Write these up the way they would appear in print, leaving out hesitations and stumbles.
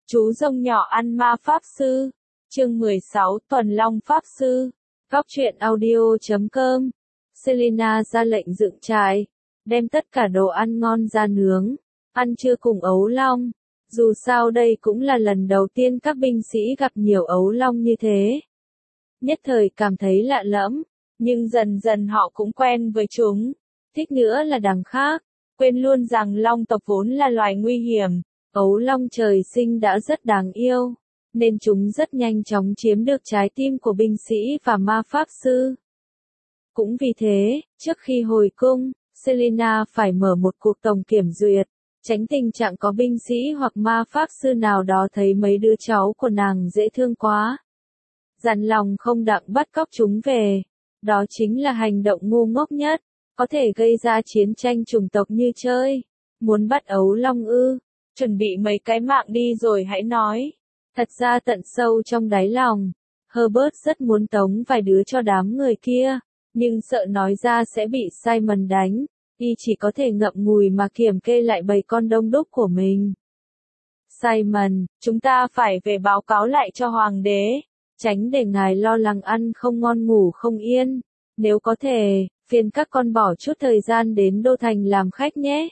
Chú rồng nhỏ ăn ma pháp sư. Chương 16, Tuần Long Pháp Sư. Góc truyện audio.com. Selena ra lệnh dựng trại, đem tất cả đồ ăn ngon ra nướng, ăn trưa cùng ấu long. Dù sao đây cũng là lần đầu tiên các binh sĩ gặp nhiều ấu long như thế. Nhất thời cảm thấy lạ lẫm, nhưng dần dần họ cũng quen với chúng. Thích nữa là đằng khác, quên luôn rằng long tộc vốn là loài nguy hiểm. Ấu long trời sinh đã rất đáng yêu, nên chúng rất nhanh chóng chiếm được trái tim của binh sĩ và ma pháp sư. Cũng vì thế, trước khi hồi cung, Selena phải mở một cuộc tổng kiểm duyệt, tránh tình trạng có binh sĩ hoặc ma pháp sư nào đó thấy mấy đứa cháu của nàng dễ thương quá, dằn lòng không đặng bắt cóc chúng về. Đó chính là hành động ngu ngốc nhất, có thể gây ra chiến tranh chủng tộc như chơi. Muốn bắt ấu long ư? Chuẩn bị mấy cái mạng đi rồi hãy nói. Thật ra tận sâu trong đáy lòng, Herbert rất muốn tống vài đứa cho đám người kia, nhưng sợ nói ra sẽ bị Simon đánh, y chỉ có thể ngậm ngùi mà kiểm kê lại bầy con đông đúc của mình. Simon, chúng ta phải về báo cáo lại cho hoàng đế, tránh để ngài lo lắng ăn không ngon ngủ không yên. Nếu có thể, phiền các con bỏ chút thời gian đến đô thành làm khách nhé.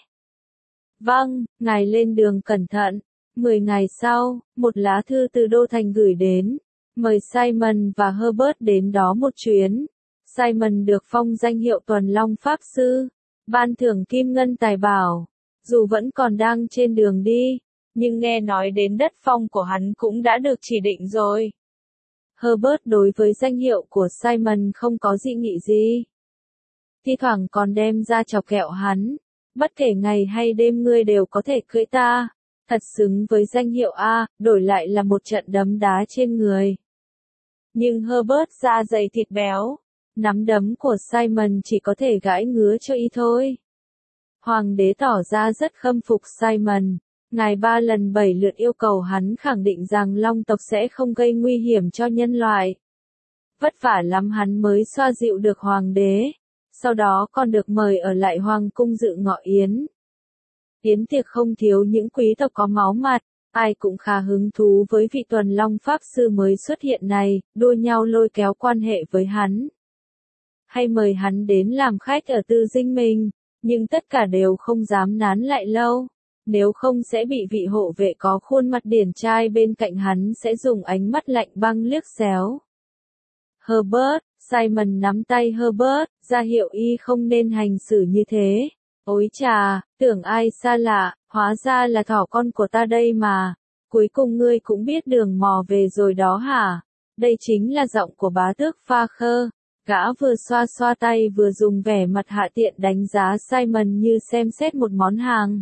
Vâng, ngài lên đường cẩn thận. 10 ngày sau, một lá thư từ đô thành gửi đến, mời Simon và Herbert đến đó một chuyến. Simon được phong danh hiệu Tuần Long Pháp Sư, ban thưởng kim ngân tài bảo. Dù vẫn còn đang trên đường đi, nhưng nghe nói đến đất phong của hắn cũng đã được chỉ định rồi. Herbert đối với danh hiệu của Simon không có dị nghị gì. Thi thoảng còn đem ra chọc ghẹo hắn. Bất kể ngày hay đêm ngươi đều có thể cưỡi ta. Thật xứng với danh hiệu A, đổi lại là một trận đấm đá trên người. Nhưng Herbert da dày thịt béo. Nắm đấm của Simon chỉ có thể gãi ngứa cho y thôi. Hoàng đế tỏ ra rất khâm phục Simon. Ngài 3 lần 7 lượt yêu cầu hắn khẳng định rằng long tộc sẽ không gây nguy hiểm cho nhân loại. Vất vả lắm hắn mới xoa dịu được hoàng đế. Sau đó còn được mời ở lại hoàng cung dự ngọ yến. Yến tiệc không thiếu những quý tộc có máu mặt, ai cũng khá hứng thú với vị Tuần Long Pháp Sư mới xuất hiện này, đua nhau lôi kéo quan hệ với hắn. Hay mời hắn đến làm khách ở tư dinh mình, nhưng tất cả đều không dám nán lại lâu, nếu không sẽ bị vị hộ vệ có khuôn mặt điển trai bên cạnh hắn sẽ dùng ánh mắt lạnh băng liếc xéo. Herbert, Simon nắm tay Herbert, ra hiệu y không nên hành xử như thế. Ôi chà, tưởng ai xa lạ, hóa ra là thỏ con của ta đây mà. Cuối cùng ngươi cũng biết đường mò về rồi đó hả? Đây chính là giọng của bá tước Farquhar. Gã vừa xoa xoa tay vừa dùng vẻ mặt hạ tiện đánh giá Simon như xem xét một món hàng.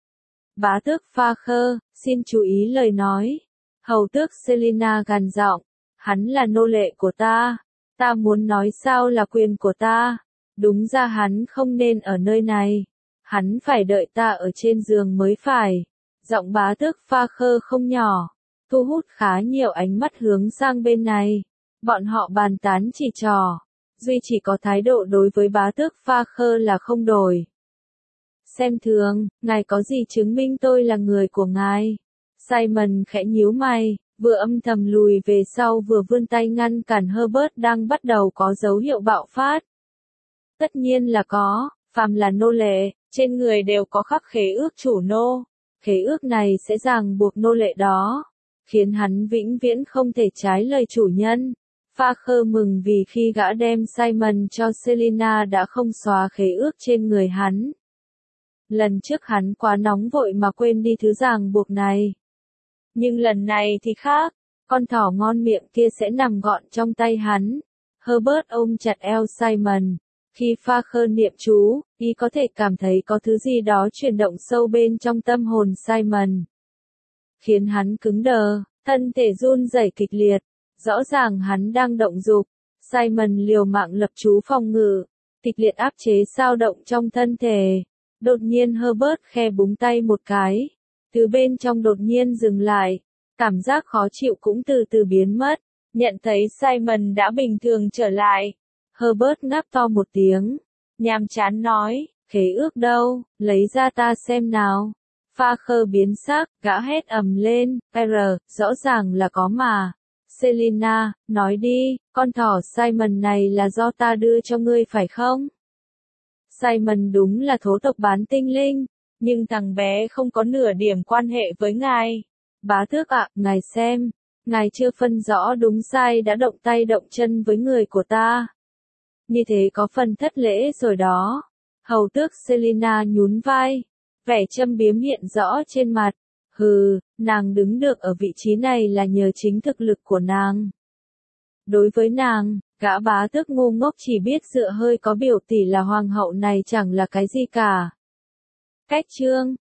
Bá tước Farquhar, xin chú ý lời nói. Hầu tước Selena gằn giọng. Hắn là nô lệ của ta. Ta muốn nói sao là quyền của ta. Đúng ra hắn không nên ở nơi này. Hắn phải đợi ta ở trên giường mới phải. Giọng bá tước Farquhar không nhỏ, thu hút khá nhiều ánh mắt hướng sang bên này. Bọn họ bàn tán chỉ trò. Duy chỉ có thái độ đối với bá tước Farquhar là không đổi. Xem thường, ngài có gì chứng minh tôi là người của ngài? Simon khẽ nhíu mày, vừa âm thầm lùi về sau vừa vươn tay ngăn cản Herbert đang bắt đầu có dấu hiệu bạo phát. Tất nhiên là có, phàm là nô lệ, trên người đều có khắc khế ước chủ nô. Khế ước này sẽ ràng buộc nô lệ đó, khiến hắn vĩnh viễn không thể trái lời chủ nhân. Farquhar mừng vì khi gã đem Simon cho Selena đã không xóa khế ước trên người hắn. Lần trước hắn quá nóng vội mà quên đi thứ ràng buộc này. Nhưng lần này thì khác, con thỏ ngon miệng kia sẽ nằm gọn trong tay hắn. Herbert ôm chặt eo Simon. Khi Farquhar niệm chú, y có thể cảm thấy có thứ gì đó chuyển động sâu bên trong tâm hồn Simon. Khiến hắn cứng đờ, thân thể run rẩy kịch liệt. Rõ ràng hắn đang động dục. Simon liều mạng lập chú phòng ngự, kịch liệt áp chế dao động trong thân thể. Đột nhiên Herbert khe búng tay một cái. Thứ bên trong đột nhiên dừng lại. Cảm giác khó chịu cũng từ từ biến mất. Nhận thấy Simon đã bình thường trở lại. Herbert ngáp to một tiếng. Nhàm chán nói, khế ước đâu, lấy ra ta xem nào. Pha Khơ biến sắc, gã hét ầm lên, rõ ràng là có mà. Selina, nói đi, con thỏ Simon này là do ta đưa cho ngươi phải không? Simon đúng là thố tộc bán tinh linh, nhưng thằng bé không có nửa điểm quan hệ với ngài. Bá tước ạ, ngài xem, ngài chưa phân rõ đúng sai đã động tay động chân với người của ta. Như thế có phần thất lễ rồi đó. Hầu tước Selina nhún vai, vẻ châm biếm hiện rõ trên mặt. Hừ, nàng đứng được ở vị trí này là nhờ chính thực lực của nàng. Đối với nàng, gã bá tước ngu ngốc chỉ biết dựa hơi có biểu tỷ là hoàng hậu này chẳng là cái gì cả. Cách chương